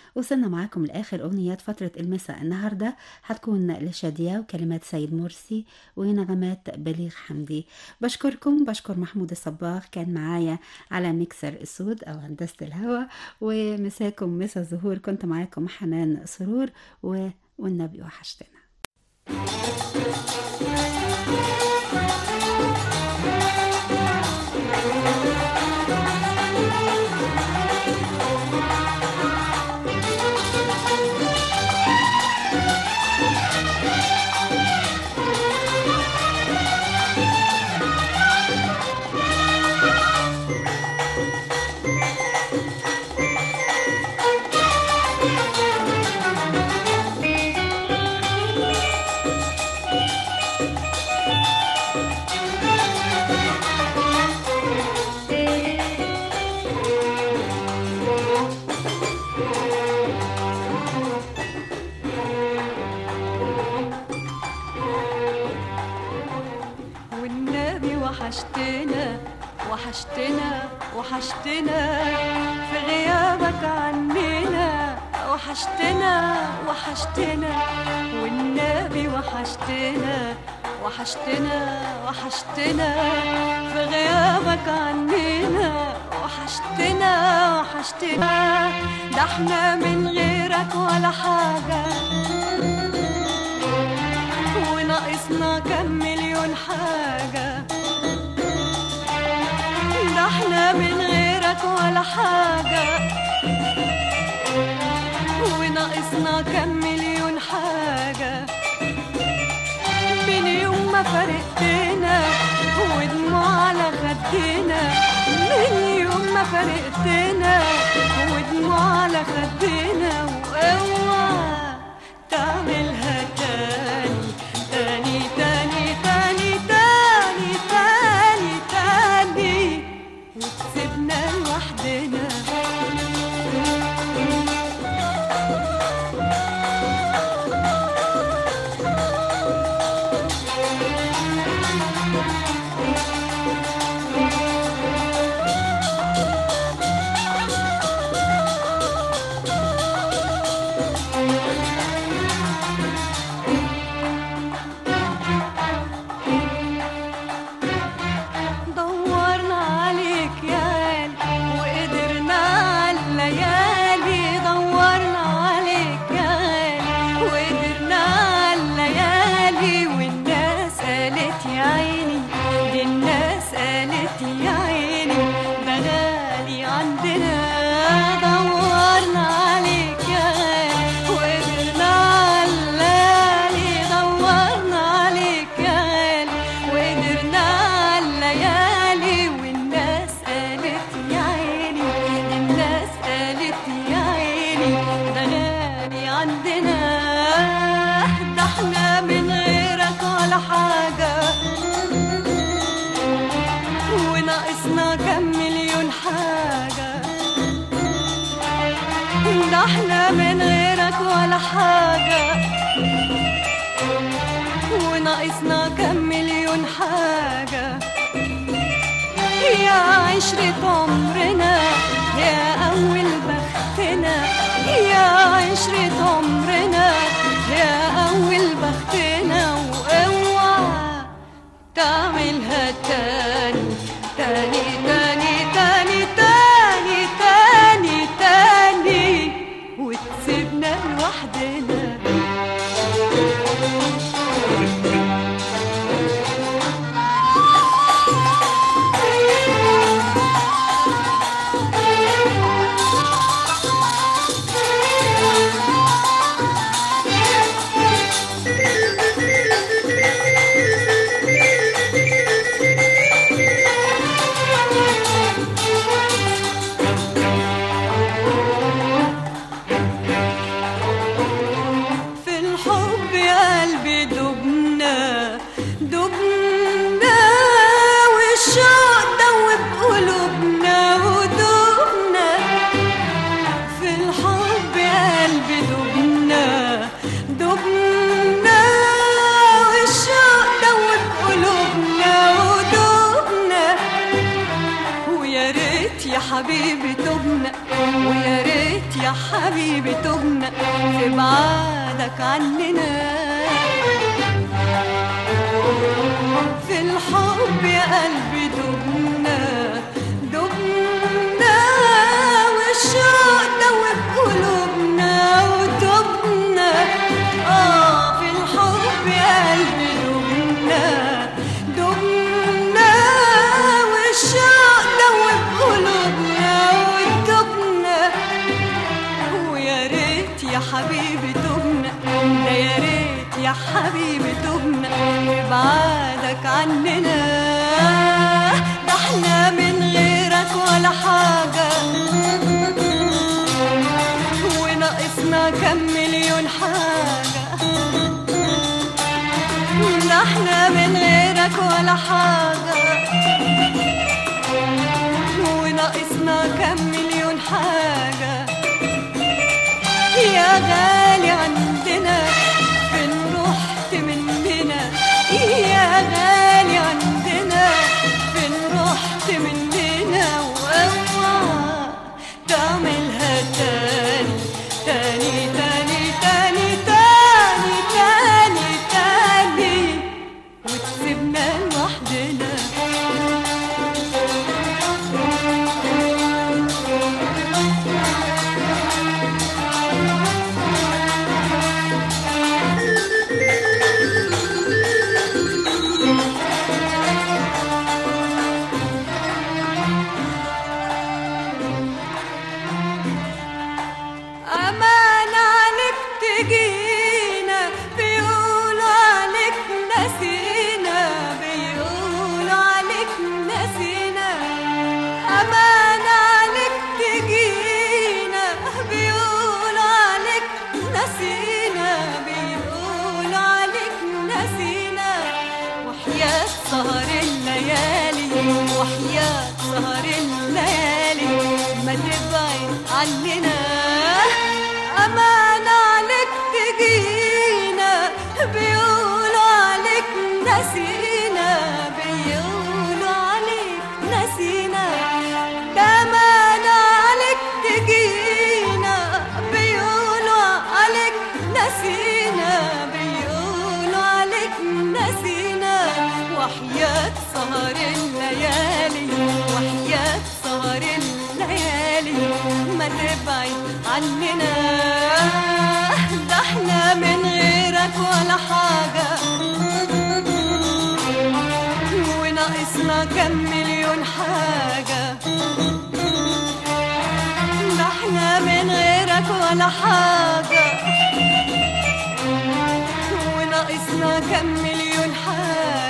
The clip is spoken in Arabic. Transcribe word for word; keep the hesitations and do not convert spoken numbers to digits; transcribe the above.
وصلنا معاكم لآخر أغنيات فترة المساء. النهاردة هتكون لشادية وكلمات سيد مرسي ونغمات بليغ حمدي. بشكركم، بشكر محمود الصباغ كان معايا على ميكسر السود أو هندسة الهوا، ومساكم مسا الزهور كنت معاكم حنان سرور و... والنبي وحشتنا. وحشتنا وحشتنا وحشتنا في غيابك عننا، وحشتنا وحشتنا والنبي وحشتنا وحشتنا وحشتنا في غيابك عننا، وحشتنا وحشتنا ده احنا من غيرك ولا حاجة، وناقصنا كم مليون حاجة، ده احنا من غيرك ولا حاجة، وناقصنا كم مليون حاجة، من يوم ما فرقتنا ودموع على خدنا، من يوم ما فرقتنا ودموع على خدنا، واوعى تعملها تاني تاني تاني تاني تاني تاني تاني وتسيبنا لوحدنا. احنا من غيرك ولا حاجة، وناقصنا كم مليون حاجة، يا عشرة عمرنا يا أول بختنا، يا عشرة عمرنا يا أول بختنا، واوعى تعملها تاني تاني تاني تاني تاني تاني تاني وتسيبنا لوحدنا. حبيبي تبنا ويا ريت يا حبيبي تهنا في بعادك عننا. في الحب يا قلبي دبنا دبنا والشوق دوب قلوبنا وتبنا. اه في الحب يا قلبي دبنا دبنا والشوق دوب قلوبنا وتبنا. ويا ريت يا حبيبي تبنا ده يا ريت يا حبيبي تبنا بعادك عننا. ده احنا من غيرك ولا حاجة وناقصنا كم مليون حاجة. ده احنا من غيرك ولا حاجة وناقصنا كم مليون حاجة. يا غالي عندنا فين رحت مننا يا غالي عندنا فين رحت مننا. واوعى تعملها تاني تاني تاني تاني تاني تاني تاني وتسيبنا لوحدنا. أمان عليك تجينا بيقولوا عليك نسينا بيقولوا عليك نسينا. أمان عليك تجينا بيقولوا عليك نسينا بيقولوا عليك نسينا. وحياة سهر الليالي وحياة سهر الليالي ما تبعد عننا. أمان عليك تجينا بيقولوا عليك نسينا بيقولوا عليك نسينا. ده أمان عليك تجينا بيقولوا عليك نسينا بيقولوا عليك نسينا. وحياة سهر الليالي وحياة سهر الليالي ما تبعد عننا. ده احنا من غيرك ولا حاجة وناقصنا كم مليون حاجة. ده احنا من غيرك ولا حاجة وناقصنا كم مليون حاجة.